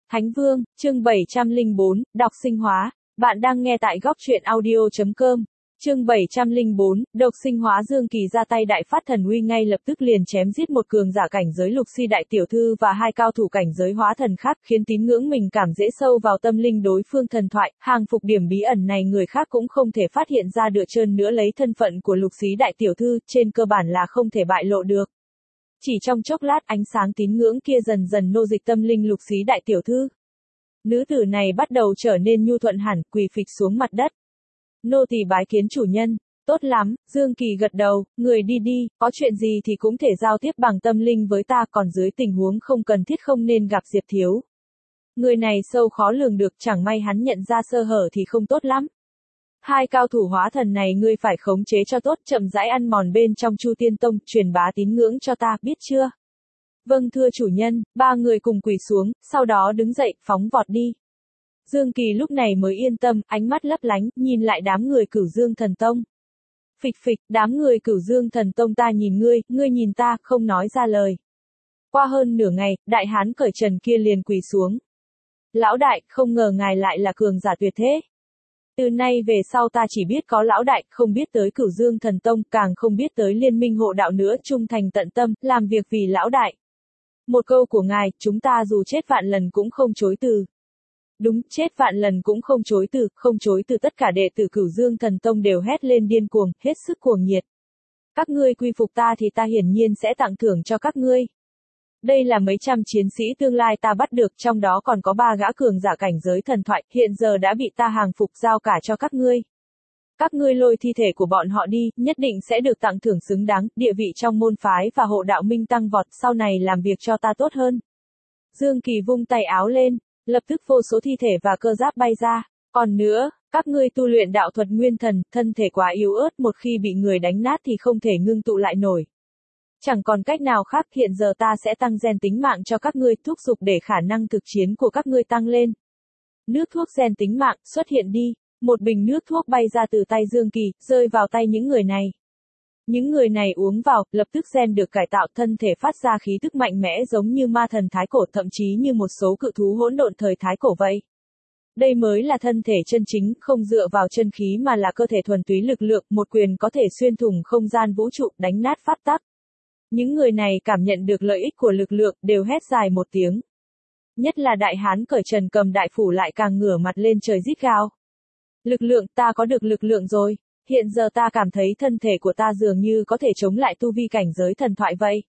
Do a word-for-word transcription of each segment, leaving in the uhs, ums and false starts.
Thánh Vương, chương bảy trăm lẻ bốn, đọc sinh hóa. Bạn đang nghe tại góc truyện audio.com. Chương bảy trăm lẻ bốn, độc sinh hóa. Dương Kỳ ra tay đại phát thần uy, ngay lập tức liền chém giết một cường giả cảnh giới lục si đại tiểu thư và hai cao thủ cảnh giới hóa thần khác, khiến tín ngưỡng mình cảm dễ sâu vào tâm linh đối phương thần thoại. Hàng phục điểm bí ẩn này người khác cũng không thể phát hiện ra được, trơn nữa lấy thân phận của lục sĩ đại tiểu thư, trên cơ bản là không thể bại lộ được. Chỉ trong chốc lát, ánh sáng tín ngưỡng kia dần dần nô dịch tâm linh lục sĩ đại tiểu thư. Nữ tử này bắt đầu trở nên nhu thuận hẳn, quỳ phịch xuống mặt đất. Nô tỳ bái kiến chủ nhân. Tốt lắm, Dương Kỳ gật đầu, người đi đi, có chuyện gì thì cũng thể giao tiếp bằng tâm linh với ta, còn dưới tình huống không cần thiết không nên gặp Diệp Thiếu. Người này sâu khó lường được, chẳng may hắn nhận ra sơ hở thì không tốt lắm. Hai cao thủ hóa thần này ngươi phải khống chế cho tốt, chậm rãi ăn mòn bên trong Chu Tiên Tông, truyền bá tín ngưỡng cho ta, biết chưa? Vâng thưa chủ nhân. Ba người cùng quỳ xuống, sau đó đứng dậy, phóng vọt đi. Dương Kỳ lúc này mới yên tâm, ánh mắt lấp lánh, nhìn lại đám người Cửu Dương Thần Tông. Phịch phịch, đám người Cửu Dương Thần Tông, ta nhìn ngươi, ngươi nhìn ta, không nói ra lời. Qua hơn nửa ngày, đại hán cởi trần kia liền quỳ xuống. Lão đại, không ngờ ngài lại là cường giả tuyệt thế. Từ nay về sau ta chỉ biết có lão đại, không biết tới Cửu Dương Thần Tông, càng không biết tới Liên Minh Hộ Đạo nữa, trung thành tận tâm, làm việc vì lão đại. Một câu của ngài, chúng ta dù chết vạn lần cũng không chối từ. Đúng, chết vạn lần cũng không chối từ, không chối từ. Tất cả đệ tử Cửu Dương Thần Tông đều hét lên điên cuồng, hết sức cuồng nhiệt. Các ngươi quy phục ta thì ta hiển nhiên sẽ tặng thưởng cho các ngươi. Đây là mấy trăm chiến sĩ tương lai ta bắt được, trong đó còn có ba gã cường giả cảnh giới thần thoại, hiện giờ đã bị ta hàng phục, giao cả cho các ngươi. Các ngươi lôi thi thể của bọn họ đi, nhất định sẽ được tặng thưởng xứng đáng, địa vị trong môn phái và hộ đạo minh tăng vọt, sau này làm việc cho ta tốt hơn. Dương Kỳ vung tay áo lên, lập tức vô số thi thể và cơ giáp bay ra. Còn nữa, các ngươi tu luyện đạo thuật nguyên thần, thân thể quá yếu ớt, một khi bị người đánh nát thì không thể ngưng tụ lại nổi. Chẳng còn cách nào khác, hiện giờ ta sẽ tăng gen tính mạng cho các ngươi, thúc giục để khả năng thực chiến của các ngươi tăng lên. Nước thuốc gen tính mạng, xuất hiện đi. Một bình nước thuốc bay ra từ tay Dương Kỳ, rơi vào tay những người này. Những người này uống vào, lập tức gen được cải tạo, thân thể phát ra khí tức mạnh mẽ giống như ma thần thái cổ, thậm chí như một số cự thú hỗn độn thời thái cổ vậy. Đây mới là thân thể chân chính, không dựa vào chân khí mà là cơ thể thuần túy lực lượng, một quyền có thể xuyên thủng không gian vũ trụ, đánh nát pháp tắc. Những người này cảm nhận được lợi ích của lực lượng, đều hét dài một tiếng. Nhất là đại hán cởi trần cầm đại phủ lại càng ngửa mặt lên trời rít gào. Lực lượng, ta có được lực lượng rồi. Hiện giờ ta cảm thấy thân thể của ta dường như có thể chống lại tu vi cảnh giới thần thoại vậy.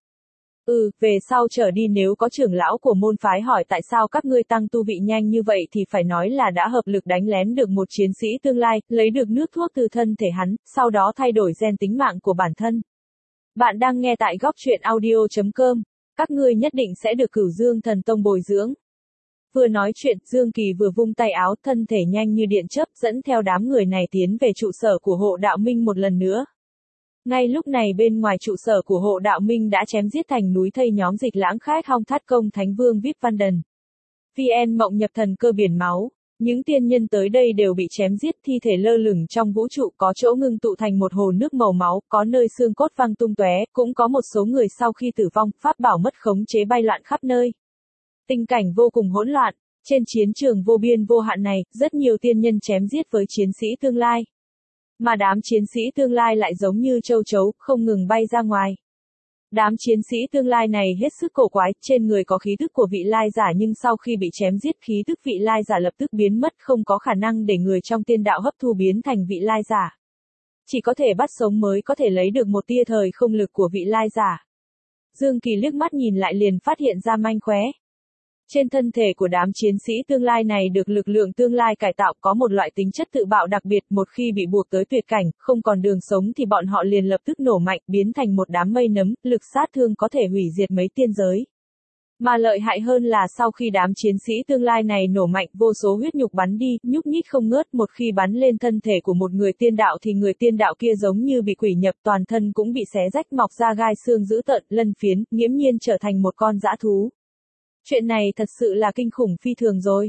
Ừ, về sau trở đi nếu có trưởng lão của môn phái hỏi tại sao các ngươi tăng tu vị nhanh như vậy thì phải nói là đã hợp lực đánh lén được một chiến sĩ tương lai, lấy được nước thuốc từ thân thể hắn, sau đó thay đổi gen tính mạng của bản thân. Bạn đang nghe tại góc truyện audio.com. Các ngươi nhất định sẽ được Cửu Dương Thần Tông bồi dưỡng. Vừa nói chuyện, Dương Kỳ vừa vung tay áo, thân thể nhanh như điện chớp, dẫn theo đám người này tiến về trụ sở của Hộ Đạo Minh một lần nữa. Ngay lúc này bên ngoài trụ sở của Hộ Đạo Minh đã chém giết thành núi thây nhóm Dịch Lãng Khách Hong Thát Công Thánh Vương Vip Văn Đần. vê en Mộng Nhập Thần Cơ Biển Máu. Những tiên nhân tới đây đều bị chém giết, thi thể lơ lửng trong vũ trụ, có chỗ ngưng tụ thành một hồ nước màu máu, có nơi xương cốt văng tung tóe, cũng có một số người sau khi tử vong, pháp bảo mất khống chế bay loạn khắp nơi. Tình cảnh vô cùng hỗn loạn. Trên chiến trường vô biên vô hạn này, rất nhiều tiên nhân chém giết với chiến sĩ tương lai. Mà đám chiến sĩ tương lai lại giống như châu chấu, không ngừng bay ra ngoài. Đám chiến sĩ tương lai này hết sức cổ quái, trên người có khí tức của vị lai giả nhưng sau khi bị chém giết khí tức vị lai giả lập tức biến mất, không có khả năng để người trong tiên đạo hấp thu biến thành vị lai giả. Chỉ có thể bắt sống mới có thể lấy được một tia thời không lực của vị lai giả. Dương Kỳ liếc mắt nhìn lại liền phát hiện ra manh khóe. Trên thân thể của đám chiến sĩ tương lai này được lực lượng tương lai cải tạo, có một loại tính chất tự bạo đặc biệt, một khi bị buộc tới tuyệt cảnh, không còn đường sống thì bọn họ liền lập tức nổ mạnh, biến thành một đám mây nấm, lực sát thương có thể hủy diệt mấy tiên giới. Mà lợi hại hơn là sau khi đám chiến sĩ tương lai này nổ mạnh, vô số huyết nhục bắn đi, nhúc nhích không ngớt, một khi bắn lên thân thể của một người tiên đạo thì người tiên đạo kia giống như bị quỷ nhập, toàn thân cũng bị xé rách, mọc ra gai xương dữ tợn, lân phiến, nghiễm nhiên trở thành một con dã thú. Chuyện này thật sự là kinh khủng phi thường rồi.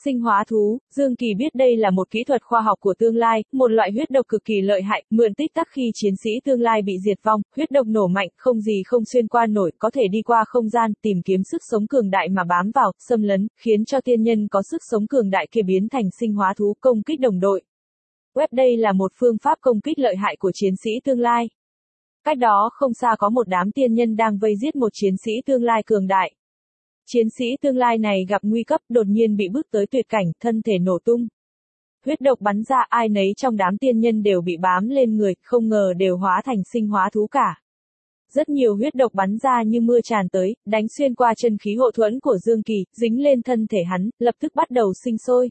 Sinh hóa thú, Dương Kỳ biết đây là một kỹ thuật khoa học của tương lai, một loại huyết độc cực kỳ lợi hại, mượn tích tắc khi chiến sĩ tương lai bị diệt vong, huyết độc nổ mạnh, không gì không xuyên qua nổi, có thể đi qua không gian, tìm kiếm sức sống cường đại mà bám vào, xâm lấn, khiến cho tiên nhân có sức sống cường đại kia biến thành sinh hóa thú công kích đồng đội. Web đây là một phương pháp công kích lợi hại của chiến sĩ tương lai. Cách đó không xa có một đám tiên nhân đang vây giết một chiến sĩ tương lai cường đại. Chiến sĩ tương lai này gặp nguy cấp, đột nhiên bị bước tới tuyệt cảnh, thân thể nổ tung. Huyết độc bắn ra, ai nấy trong đám tiên nhân đều bị bám lên người, không ngờ đều hóa thành sinh hóa thú cả. Rất nhiều huyết độc bắn ra như mưa tràn tới, đánh xuyên qua chân khí hộ thuẫn của Dương Kỳ, dính lên thân thể hắn, lập tức bắt đầu sinh sôi.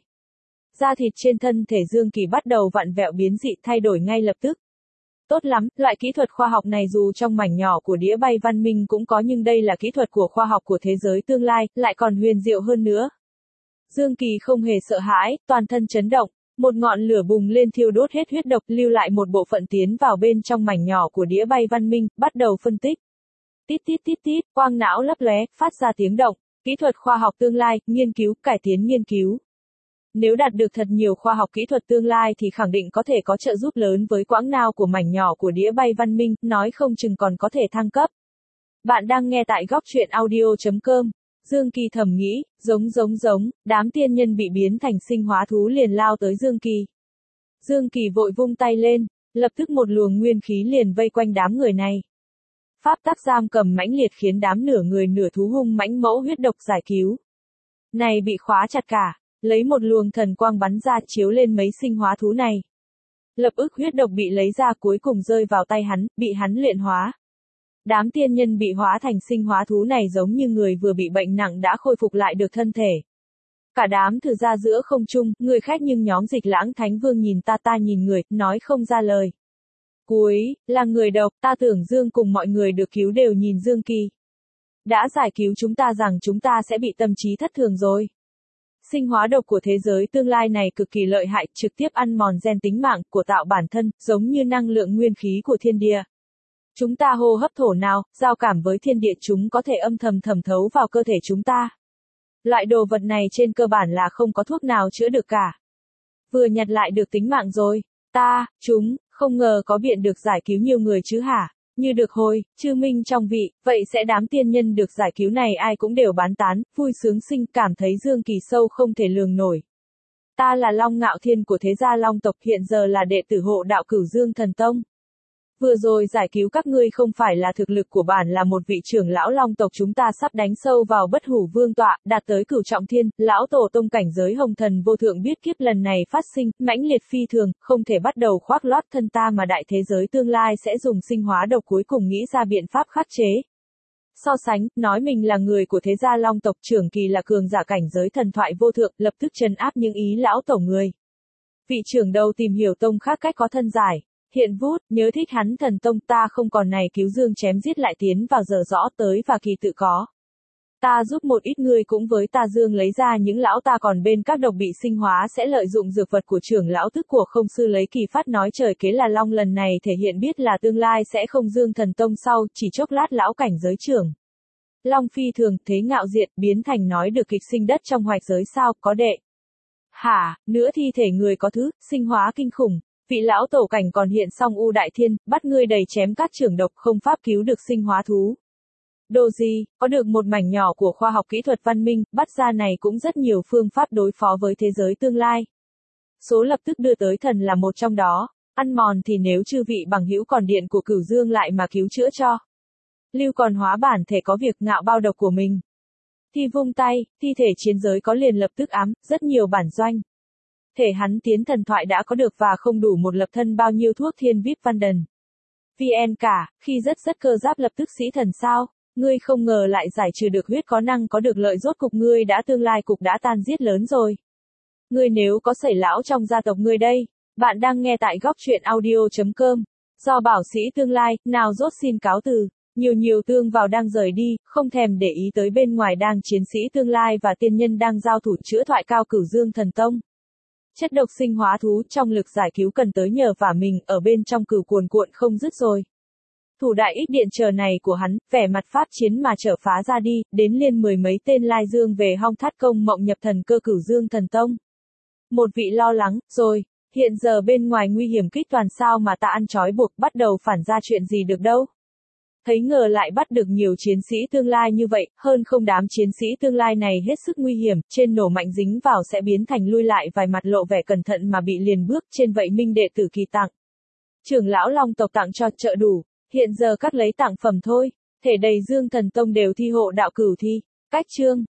Da thịt trên thân thể Dương Kỳ bắt đầu vặn vẹo biến dị, thay đổi ngay lập tức. Tốt lắm, loại kỹ thuật khoa học này dù trong mảnh nhỏ của đĩa bay văn minh cũng có, nhưng đây là kỹ thuật của khoa học của thế giới tương lai, lại còn huyền diệu hơn nữa. Dương Kỳ không hề sợ hãi, toàn thân chấn động, một ngọn lửa bùng lên thiêu đốt hết huyết độc, lưu lại một bộ phận tiến vào bên trong mảnh nhỏ của đĩa bay văn minh, bắt đầu phân tích. Tít tít tít tít, quang não lấp lóe, phát ra tiếng động, kỹ thuật khoa học tương lai, nghiên cứu, cải tiến nghiên cứu. Nếu đạt được thật nhiều khoa học kỹ thuật tương lai thì khẳng định có thể có trợ giúp lớn với quãng nào của mảnh nhỏ của đĩa bay văn minh, nói không chừng còn có thể thăng cấp. Bạn đang nghe tại góc truyện audio chấm com. Dương Kỳ thầm nghĩ, giống giống giống, đám tiên nhân bị biến thành sinh hóa thú liền lao tới Dương Kỳ. Dương Kỳ vội vung tay lên, lập tức một luồng nguyên khí liền vây quanh đám người này. Pháp tắc giam cầm mãnh liệt khiến đám nửa người nửa thú hung mãnh mẫu huyết độc giải cứu. Này bị khóa chặt cả. Lấy một luồng thần quang bắn ra chiếu lên mấy sinh hóa thú này. Lập ức huyết độc bị lấy ra cuối cùng rơi vào tay hắn, bị hắn luyện hóa. Đám tiên nhân bị hóa thành sinh hóa thú này giống như người vừa bị bệnh nặng đã khôi phục lại được thân thể. Cả đám thử ra giữa không trung, người khách nhưng nhóm Dịch Lãng Thánh Vương nhìn ta ta nhìn người, nói không ra lời. Cuối, là người độc, ta tưởng Dương cùng mọi người được cứu đều nhìn Dương Kỳ. Đã giải cứu chúng ta rằng chúng ta sẽ bị tâm trí thất thường rồi. Sinh hóa độc của thế giới tương lai này cực kỳ lợi hại, trực tiếp ăn mòn gen tính mạng của tạo bản thân, giống như năng lượng nguyên khí của thiên địa. Chúng ta hô hấp thổ nào, giao cảm với thiên địa chúng có thể âm thầm thẩm thấu vào cơ thể chúng ta. Loại đồ vật này trên cơ bản là không có thuốc nào chữa được cả. Vừa nhặt lại được tính mạng rồi, ta, chúng, không ngờ có biện được giải cứu nhiều người chứ hả? Như được hồi, chư minh trong vị, vậy sẽ đám tiên nhân được giải cứu này ai cũng đều bán tán, vui sướng sinh, cảm thấy Dương Kỳ sâu không thể lường nổi. Ta là Long Ngạo Thiên của thế gia Long tộc, hiện giờ là đệ tử hộ đạo Cửu Dương Thần Tông. Vừa rồi giải cứu các ngươi không phải là thực lực của bản là một vị trưởng lão Long tộc, chúng ta sắp đánh sâu vào Bất Hủ Vương tọa, đạt tới Cửu Trọng Thiên, lão tổ tông cảnh giới Hồng Thần vô thượng biết kiếp lần này phát sinh, mãnh liệt phi thường, không thể bắt đầu khoác lót thân ta mà đại thế giới tương lai sẽ dùng sinh hóa độc cuối cùng nghĩ ra biện pháp khắc chế. So sánh, nói mình là người của thế gia Long tộc, trưởng Kỳ là cường giả cảnh giới thần thoại vô thượng, lập tức trấn áp những ý lão tổ người. Vị trưởng đầu tìm hiểu tông khác cách có thân giải. Hiện vút, nhớ thích hắn thần tông, ta không còn này cứu Dương chém giết lại tiến vào giờ rõ tới và Kỳ tự có. Ta giúp một ít người cũng với ta Dương lấy ra những lão ta còn bên các độc bị sinh hóa sẽ lợi dụng dược vật của trưởng lão tức của không sư lấy Kỳ phát nói trời kế là Long lần này thể hiện biết là tương lai sẽ không Dương thần tông sau, chỉ chốc lát lão cảnh giới trưởng. Long phi thường, thế ngạo diện, biến thành nói được kịch sinh đất trong hoạch giới sao, có đệ. Hả, nữa thi thể người có thứ, sinh hóa kinh khủng. Vị lão tổ cảnh còn hiện xong U Đại Thiên, bắt ngươi đầy chém các trưởng độc không pháp cứu được sinh hóa thú. Đồ gì, có được một mảnh nhỏ của khoa học kỹ thuật văn minh, bắt ra này cũng rất nhiều phương pháp đối phó với thế giới tương lai. Số lập tức đưa tới thần là một trong đó, ăn mòn thì nếu chư vị bằng hữu còn điện của Cửu Dương lại mà cứu chữa cho. Lưu còn hóa bản thể có việc ngạo bao độc của mình. Thì vung tay, thi thể chiến giới có liền lập tức ám, rất nhiều bản doanh. Thể hắn tiến thần thoại đã có được và không đủ một lập thân bao nhiêu thuốc thiên vip văn đần. vê en cả, khi rất rất cơ giáp lập tức sĩ thần sao, ngươi không ngờ lại giải trừ được huyết có năng có được lợi rốt cục ngươi đã tương lai cục đã tan giết lớn rồi. Ngươi nếu có sẩy lão trong gia tộc ngươi đây, bạn đang nghe tại góc truyện audio chấm com. Do bảo sĩ tương lai, nào rốt xin cáo từ, nhiều nhiều tương vào đang rời đi, không thèm để ý tới bên ngoài đang chiến sĩ tương lai và tiên nhân đang giao thủ chữa thoại cao Cửu Dương Thần Tông. Chất độc sinh hóa thú trong lực giải cứu cần tới nhờ vả mình ở bên trong cửu cuồn cuộn không dứt rồi. thủ đại ích điện chờ này của hắn, vẻ mặt pháp chiến mà trở phá ra đi, đến liên mười mấy tên lai dương về hong thắt công mộng nhập thần cơ cửu dương thần tông. Một vị lo lắng, rồi, hiện giờ bên ngoài nguy hiểm kích toàn sao mà ta ăn trói buộc bắt đầu phản ra chuyện gì được đâu. Thấy ngờ lại bắt được nhiều chiến sĩ tương lai như vậy, hơn không đám chiến sĩ tương lai này hết sức nguy hiểm, trên nổ mạnh dính vào sẽ biến thành lui lại vài mặt lộ vẻ cẩn thận mà bị liền bước, trên vậy minh đệ tử kỳ tặng. Trưởng lão Long tộc tặng cho chợ đủ, hiện giờ cắt lấy tặng phẩm thôi, thể đầy dương thần tông đều thi hộ đạo cửu thi, cách chương.